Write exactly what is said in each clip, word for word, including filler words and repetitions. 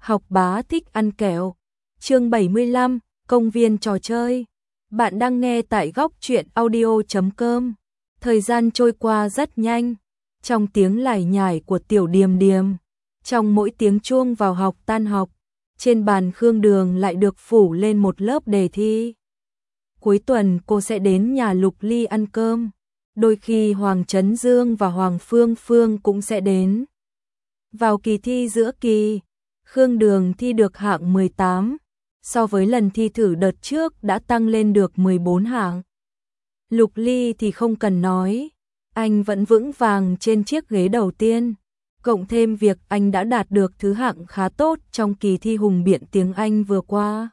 Học bá thích ăn kẹo. Chương bảy mươi lăm, công viên trò chơi. Bạn đang nghe tại góc truyện audio chấm com. Thời gian trôi qua rất nhanh, trong tiếng lải nhải của Tiểu Điềm Điềm, trong mỗi tiếng chuông vào học tan học, trên bàn Khương Đường lại được phủ lên một lớp đề thi. Cuối tuần cô sẽ đến nhà Lục Ly ăn cơm, đôi khi Hoàng Trấn Dương và Hoàng Phương Phương cũng sẽ đến. Vào kỳ thi giữa kỳ, Khương Đường thi được hạng mười tám, so với lần thi thử đợt trước đã tăng lên được mười bốn hạng. Lục Ly thì không cần nói, anh vẫn vững vàng trên chiếc ghế đầu tiên, cộng thêm việc anh đã đạt được thứ hạng khá tốt trong kỳ thi hùng biện tiếng Anh vừa qua.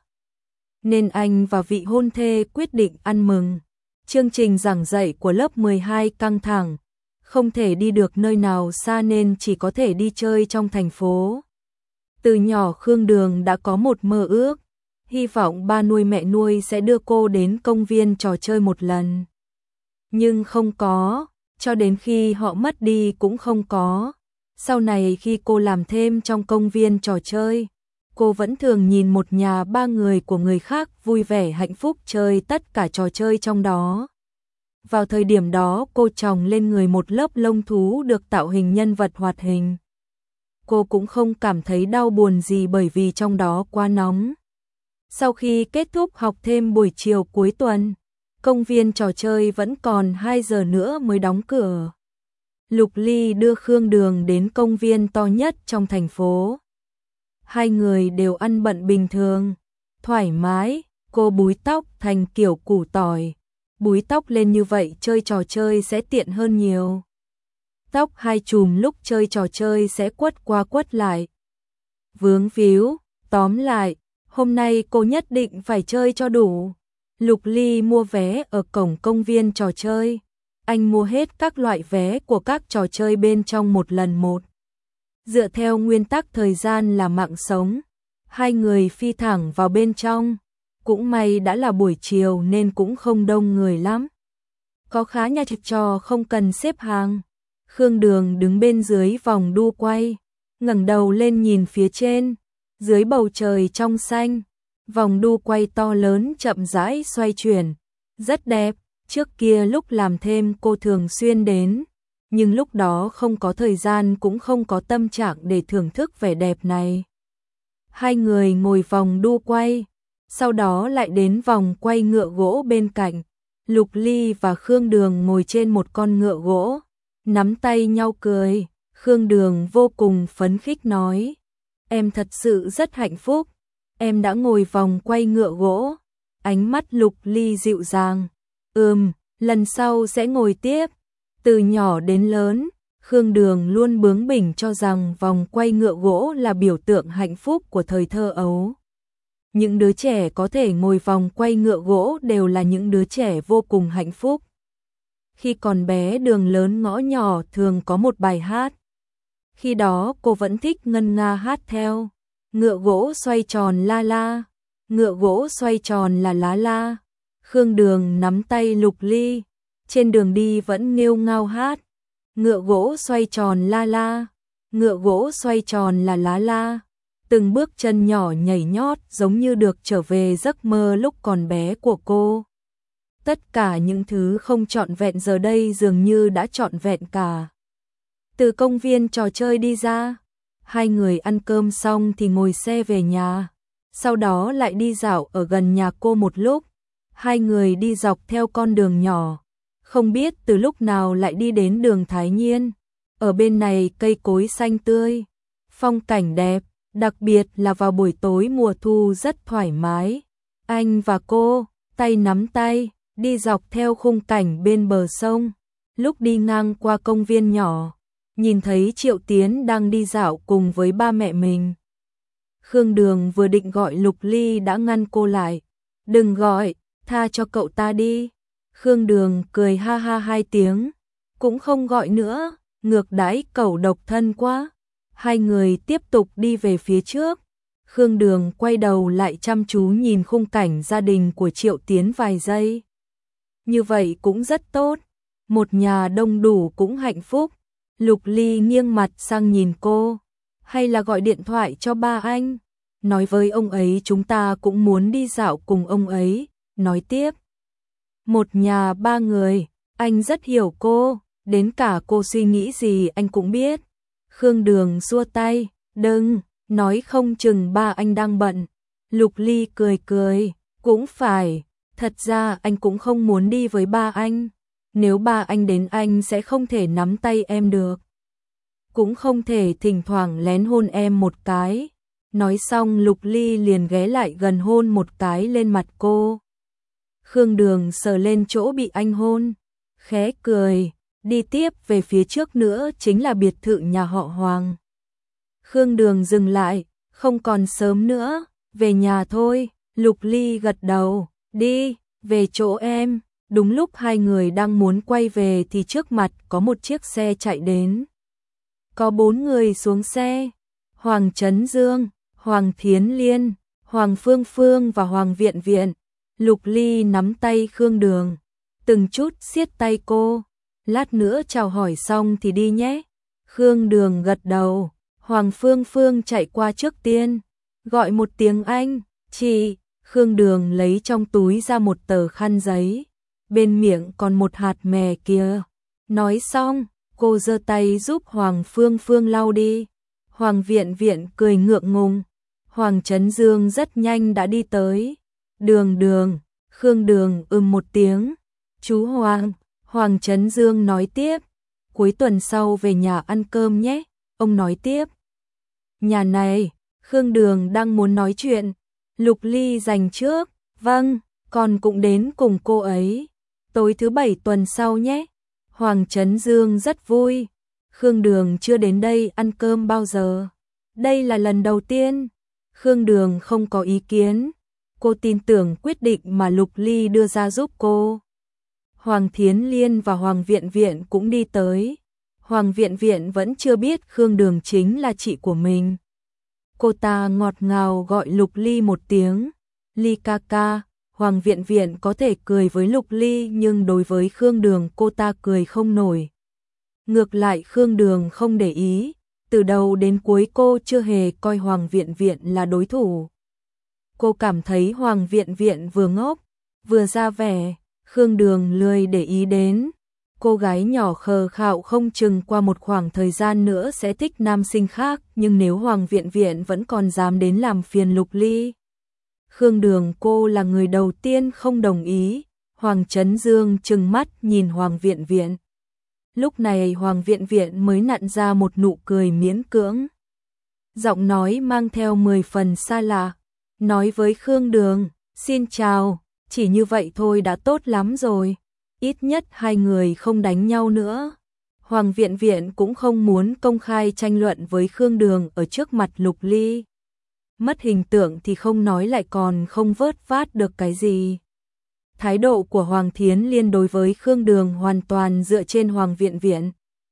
Nên anh và vị hôn thê quyết định ăn mừng. Chương trình giảng dạy của lớp mười hai căng thẳng, không thể đi được nơi nào xa nên chỉ có thể đi chơi trong thành phố. Từ nhỏ Khương Đường đã có một mơ ước, hy vọng ba nuôi mẹ nuôi sẽ đưa cô đến công viên trò chơi một lần. Nhưng không có, cho đến khi họ mất đi cũng không có. Sau này khi cô làm thêm trong công viên trò chơi, cô vẫn thường nhìn một nhà ba người của người khác vui vẻ hạnh phúc chơi tất cả trò chơi trong đó. Vào thời điểm đó cô tròng lên người một lớp lông thú được tạo hình nhân vật hoạt hình. Cô cũng không cảm thấy đau buồn gì bởi vì trong đó quá nóng. Sau khi kết thúc học thêm buổi chiều cuối tuần, công viên trò chơi vẫn còn hai giờ nữa mới đóng cửa. Lục Ly đưa Khương Đường đến công viên to nhất trong thành phố. Hai người đều ăn bận bình thường, thoải mái, cô búi tóc thành kiểu củ tỏi. Búi tóc lên như vậy chơi trò chơi sẽ tiện hơn nhiều. Tóc hai chùm lúc chơi trò chơi sẽ quất qua quất lại. Vướng víu, tóm lại, hôm nay cô nhất định phải chơi cho đủ. Lục Ly mua vé ở cổng công viên trò chơi. Anh mua hết các loại vé của các trò chơi bên trong một lần một. Dựa theo nguyên tắc thời gian là mạng sống, hai người phi thẳng vào bên trong. Cũng may đã là buổi chiều nên cũng không đông người lắm. Có khá nhà trò không cần xếp hàng. Khương Đường đứng bên dưới vòng đu quay, ngẩng đầu lên nhìn phía trên, dưới bầu trời trong xanh, vòng đu quay to lớn chậm rãi xoay chuyển, rất đẹp. Trước kia lúc làm thêm cô thường xuyên đến, nhưng lúc đó không có thời gian cũng không có tâm trạng để thưởng thức vẻ đẹp này. Hai người ngồi vòng đu quay, sau đó lại đến vòng quay ngựa gỗ bên cạnh. Lục Ly và Khương Đường ngồi trên một con ngựa gỗ, nắm tay nhau cười. Khương Đường vô cùng phấn khích nói: "Em thật sự rất hạnh phúc, em đã ngồi vòng quay ngựa gỗ." Ánh mắt Lục Ly dịu dàng: "Ừm, lần sau sẽ ngồi tiếp." Từ nhỏ đến lớn, Khương Đường luôn bướng bỉnh cho rằng vòng quay ngựa gỗ là biểu tượng hạnh phúc của thời thơ ấu. Những đứa trẻ có thể ngồi vòng quay ngựa gỗ đều là những đứa trẻ vô cùng hạnh phúc. Khi còn bé đường lớn ngõ nhỏ thường có một bài hát. Khi đó cô vẫn thích ngân nga hát theo. Ngựa gỗ xoay tròn la la, ngựa gỗ xoay tròn là lá la. Khương Đường nắm tay Lục Ly, trên đường đi vẫn nghêu ngao hát. Ngựa gỗ xoay tròn la la, ngựa gỗ xoay tròn là lá la. Từng bước chân nhỏ nhảy nhót giống như được trở về giấc mơ lúc còn bé của cô. Tất cả những thứ không trọn vẹn giờ đây dường như đã trọn vẹn cả. Từ công viên trò chơi đi ra, hai người ăn cơm xong thì ngồi xe về nhà. Sau đó lại đi dạo ở gần nhà cô một lúc. Hai người đi dọc theo con đường nhỏ, không biết từ lúc nào lại đi đến đường Thái Nhiên. Ở bên này cây cối xanh tươi, phong cảnh đẹp, đặc biệt là vào buổi tối mùa thu rất thoải mái. Anh và cô, tay nắm tay, đi dọc theo khung cảnh bên bờ sông. Lúc đi ngang qua công viên nhỏ, nhìn thấy Triệu Tiến đang đi dạo cùng với ba mẹ mình. Khương Đường vừa định gọi Lục Ly đã ngăn cô lại. "Đừng gọi, tha cho cậu ta đi." Khương Đường cười ha ha hai tiếng, cũng không gọi nữa, ngược đãi cẩu độc thân quá. Hai người tiếp tục đi về phía trước. Khương Đường quay đầu lại chăm chú nhìn khung cảnh gia đình của Triệu Tiến vài giây. Như vậy cũng rất tốt, một nhà đông đủ cũng hạnh phúc. Lục Ly nghiêng mặt sang nhìn cô, hay là gọi điện thoại cho ba anh? nói với ông ấy chúng ta cũng muốn đi dạo cùng ông ấy, nói tiếp. Một nhà ba người, anh rất hiểu cô, đến cả cô suy nghĩ gì anh cũng biết. Khương Đường xua tay, đừng, nói không chừng ba anh đang bận. Lục Ly cười cười, cũng phải, thật ra anh cũng không muốn đi với ba anh. Nếu ba anh đến anh sẽ không thể nắm tay em được. Cũng không thể thỉnh thoảng lén hôn em một cái. Nói xong Lục Ly liền ghé lại gần hôn một cái lên mặt cô. Khương Đường sờ lên chỗ bị anh hôn, khẽ cười, đi tiếp về phía trước nữa chính là biệt thự nhà họ Hoàng. Khương Đường dừng lại, không còn sớm nữa, về nhà thôi. Lục Ly gật đầu, đi, về chỗ em. Đúng lúc hai người đang muốn quay về thì trước mặt có một chiếc xe chạy đến. Có bốn người xuống xe, Hoàng Chấn Dương, Hoàng Thiến Liên, Hoàng Phương Phương và Hoàng Viện Viện. Lục Ly nắm tay Khương Đường, từng chút siết tay cô, lát nữa chào hỏi xong thì đi nhé. Khương Đường gật đầu, Hoàng Phương Phương chạy qua trước tiên, gọi một tiếng anh, chị. Khương Đường lấy trong túi ra một tờ khăn giấy, bên miệng còn một hạt mè kia. Nói xong, cô giơ tay giúp Hoàng Phương Phương lau đi. Hoàng Viện Viện cười ngượng ngùng. Hoàng Chấn Dương rất nhanh đã đi tới. Đường Đường, Khương Đường ừm một tiếng. Chú Hoàng, Hoàng Chấn Dương nói tiếp. Cuối tuần sau về nhà ăn cơm nhé, ông nói tiếp. Nhà này, Khương Đường đang muốn nói chuyện. Lục Ly giành trước, vâng, con cũng đến cùng cô ấy. Tối thứ bảy tuần sau nhé. Hoàng Chấn Dương rất vui. Khương Đường chưa đến đây ăn cơm bao giờ. Đây là lần đầu tiên. Khương Đường không có ý kiến. Cô tin tưởng quyết định mà Lục Ly đưa ra giúp cô. Hoàng Thiến Liên và Hoàng Viện Viện cũng đi tới. Hoàng Viện Viện vẫn chưa biết Khương Đường chính là chị của mình. Cô ta ngọt ngào gọi Lục Ly một tiếng. Ly ca ca. Hoàng Viện Viện có thể cười với Lục Ly nhưng đối với Khương Đường cô ta cười không nổi. Ngược lại Khương Đường không để ý. Từ đầu đến cuối cô chưa hề coi Hoàng Viện Viện là đối thủ. Cô cảm thấy Hoàng Viện Viện vừa ngốc, vừa ra vẻ. Khương Đường lười để ý đến. Cô gái nhỏ khờ khạo không chừng qua một khoảng thời gian nữa sẽ thích nam sinh khác, nhưng nếu Hoàng Viện Viện vẫn còn dám đến làm phiền Lục Ly. Khương Đường cô là người đầu tiên không đồng ý. Hoàng Chấn Dương trừng mắt nhìn Hoàng Viện Viện. Lúc này Hoàng Viện Viện mới nặn ra một nụ cười miễn cưỡng. Giọng nói mang theo mười phần xa lạ. Nói với Khương Đường, xin chào, chỉ như vậy thôi đã tốt lắm rồi. Ít nhất hai người không đánh nhau nữa. Hoàng Viện Viện cũng không muốn công khai tranh luận với Khương Đường ở trước mặt Lục Ly. Mất hình tượng thì không nói lại còn không vớt vát được cái gì. Thái độ của Hoàng Thiến Liên đối với Khương Đường hoàn toàn dựa trên Hoàng Viện Viện.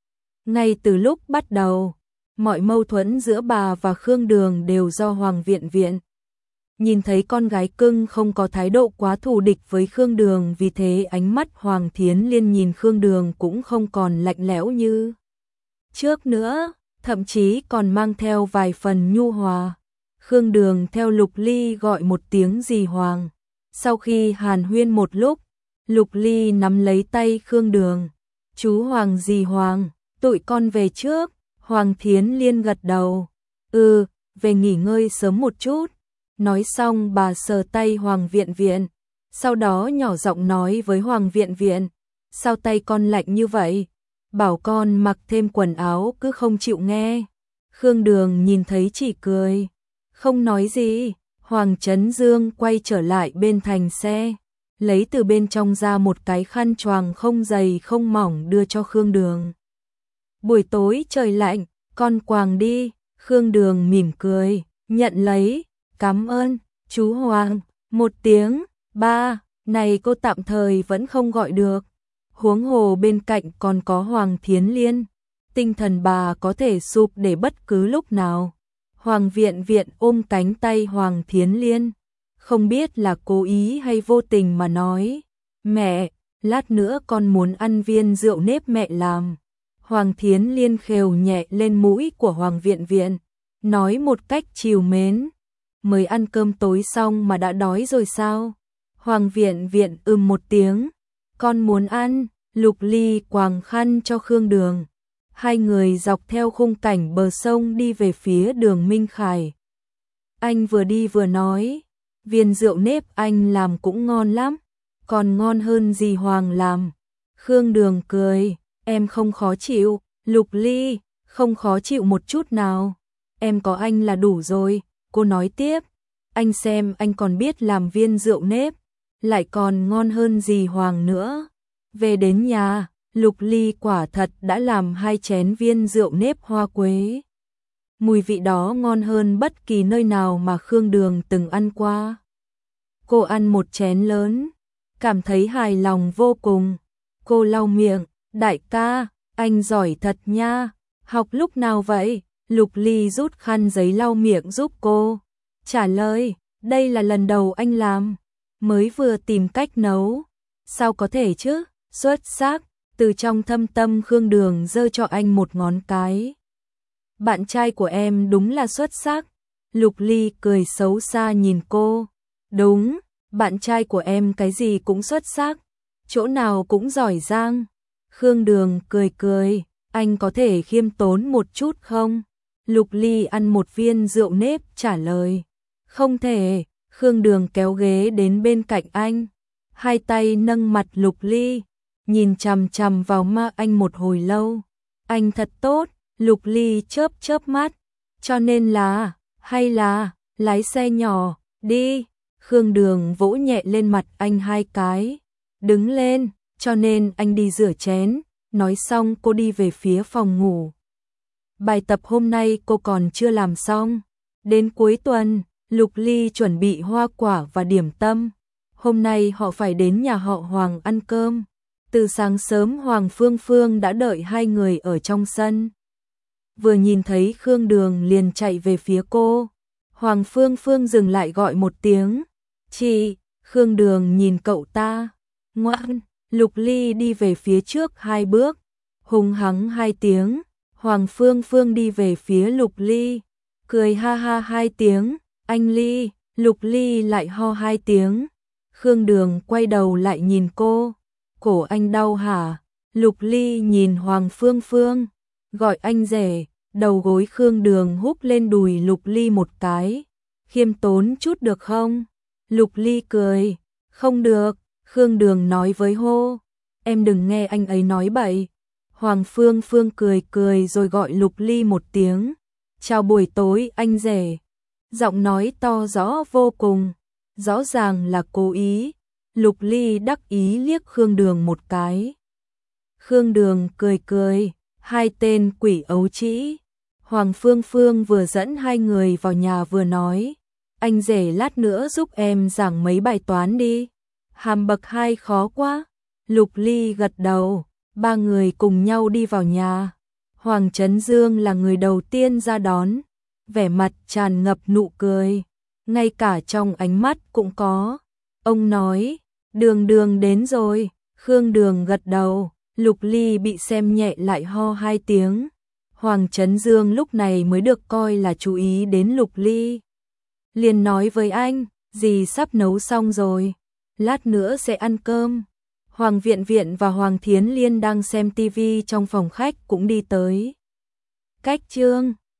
Ngay từ lúc bắt đầu, mọi mâu thuẫn giữa bà và Khương Đường đều do Hoàng Viện Viện. Nhìn thấy con gái cưng không có thái độ quá thù địch với Khương Đường, vì thế ánh mắt Hoàng Thiến Liên nhìn Khương Đường cũng không còn lạnh lẽo như trước nữa, thậm chí còn mang theo vài phần nhu hòa. Khương Đường theo Lục Ly gọi một tiếng dì Hoàng. Sau khi hàn huyên một lúc, Lục Ly nắm lấy tay Khương Đường. Chú Hoàng dì Hoàng, tụi con về trước. Hoàng Thiến Liên gật đầu. Ừ, về nghỉ ngơi sớm một chút. Nói xong bà sờ tay Hoàng Viện Viện. Sau đó nhỏ giọng nói với Hoàng Viện Viện. Sao tay con lạnh như vậy? Bảo con mặc thêm quần áo cứ không chịu nghe. Khương Đường nhìn thấy chỉ cười. Không nói gì. Hoàng Chấn Dương quay trở lại bên thành xe, lấy từ bên trong ra một cái khăn choàng không dày không mỏng đưa cho Khương Đường. Buổi tối trời lạnh, con quàng đi. Khương Đường mỉm cười, nhận lấy. Cảm ơn, chú Hoàng. Một tiếng, ba, này cô tạm thời vẫn không gọi được. Huống hồ bên cạnh còn có Hoàng Thiến Liên. Tinh thần bà có thể sụp để bất cứ lúc nào. Hoàng Viện Viện ôm cánh tay Hoàng Thiến Liên, không biết là cố ý hay vô tình mà nói. Mẹ, lát nữa con muốn ăn viên rượu nếp mẹ làm. Hoàng Thiến Liên khều nhẹ lên mũi của Hoàng Viện Viện, nói một cách trìu mến. mới ăn cơm tối xong mà đã đói rồi sao? Hoàng Viện Viện ừm một tiếng, con muốn ăn. Lục Ly quàng khăn cho Khương Đường. Hai người dọc theo khung cảnh bờ sông đi về phía đường Minh Khải. Anh vừa đi vừa nói, viên rượu nếp anh làm cũng ngon lắm, còn ngon hơn dì Hoàng làm. Khương Đường cười, em không khó chịu. Lục Ly, không khó chịu một chút nào. Em có anh là đủ rồi. Cô nói tiếp, anh xem anh còn biết làm viên rượu nếp, lại còn ngon hơn dì Hoàng nữa. Về đến nhà, Lục Ly quả thật đã làm hai chén viên rượu nếp hoa quế. Mùi vị đó ngon hơn bất kỳ nơi nào mà Khương Đường từng ăn qua. Cô ăn một chén lớn, cảm thấy hài lòng vô cùng. Cô lau miệng, đại ca, anh giỏi thật nha, học lúc nào vậy? Lục Ly rút khăn giấy lau miệng giúp cô. Trả lời, đây là lần đầu anh làm, mới vừa tìm cách nấu. Sao có thể chứ? Xuất sắc. Từ trong thâm tâm Khương Đường giơ cho anh một ngón cái. Bạn trai của em đúng là xuất sắc. Lục Ly cười xấu xa nhìn cô. Đúng, bạn trai của em cái gì cũng xuất sắc, chỗ nào cũng giỏi giang. Khương Đường cười cười, anh có thể khiêm tốn một chút không? Lục Ly ăn một viên rượu nếp trả lời. Không thể. Khương Đường kéo ghế đến bên cạnh anh, hai tay nâng mặt Lục Ly, nhìn chằm chằm vào ma anh một hồi lâu. Anh thật tốt. Lục Ly chớp chớp mắt. Cho nên là, hay là, lái xe nhỏ, đi. Khương Đường vỗ nhẹ lên mặt anh hai cái. Đứng lên, cho nên anh đi rửa chén. Nói xong cô đi về phía phòng ngủ. Bài tập hôm nay cô còn chưa làm xong. Đến cuối tuần, Lục Ly chuẩn bị hoa quả và điểm tâm. Hôm nay họ phải đến nhà họ Hoàng ăn cơm. Từ sáng sớm Hoàng Phương Phương đã đợi hai người ở trong sân. Vừa nhìn thấy Khương Đường liền chạy về phía cô. Hoàng Phương Phương dừng lại gọi một tiếng. Chị. Khương Đường nhìn cậu ta. Ngoan. Lục Ly đi về phía trước hai bước, hùng hắng hai tiếng. Hoàng Phương Phương đi về phía Lục Ly, cười ha ha hai tiếng. Anh Ly. Lục Ly lại ho hai tiếng. Khương Đường quay đầu lại nhìn cô. Cổ anh đau hả? Lục Ly nhìn Hoàng Phương Phương, gọi anh rể. Đầu gối Khương Đường húc lên đùi Lục Ly một cái. Khiêm tốn chút được không? Lục Ly cười. Không được. Khương Đường nói với hô. Em đừng nghe anh ấy nói bậy. Hoàng Phương Phương cười cười rồi gọi Lục Ly một tiếng. Chào buổi tối anh rể. Giọng nói to rõ vô cùng, rõ ràng là cố ý. Lục Ly đắc ý liếc Khương Đường một cái. Khương Đường cười cười, hai tên quỷ ấu trĩ. Hoàng Phương Phương vừa dẫn hai người vào nhà vừa nói. Anh rể lát nữa giúp em giảng mấy bài toán đi. Hàm bậc hai khó quá. Lục Ly gật đầu, ba người cùng nhau đi vào nhà. Hoàng Trấn Dương là người đầu tiên ra đón, vẻ mặt tràn ngập nụ cười, ngay cả trong ánh mắt cũng có. Ông nói, Đường Đường đến rồi. Khương Đường gật đầu. Lục Ly bị xem nhẹ lại ho hai tiếng. Hoàng Trấn Dương lúc này mới được coi là chú ý đến Lục Ly. Liền nói với anh, dì sắp nấu xong rồi, lát nữa sẽ ăn cơm. Hoàng Viện Viện và Hoàng Thiến Liên đang xem tivi trong phòng khách cũng đi tới. Cách chương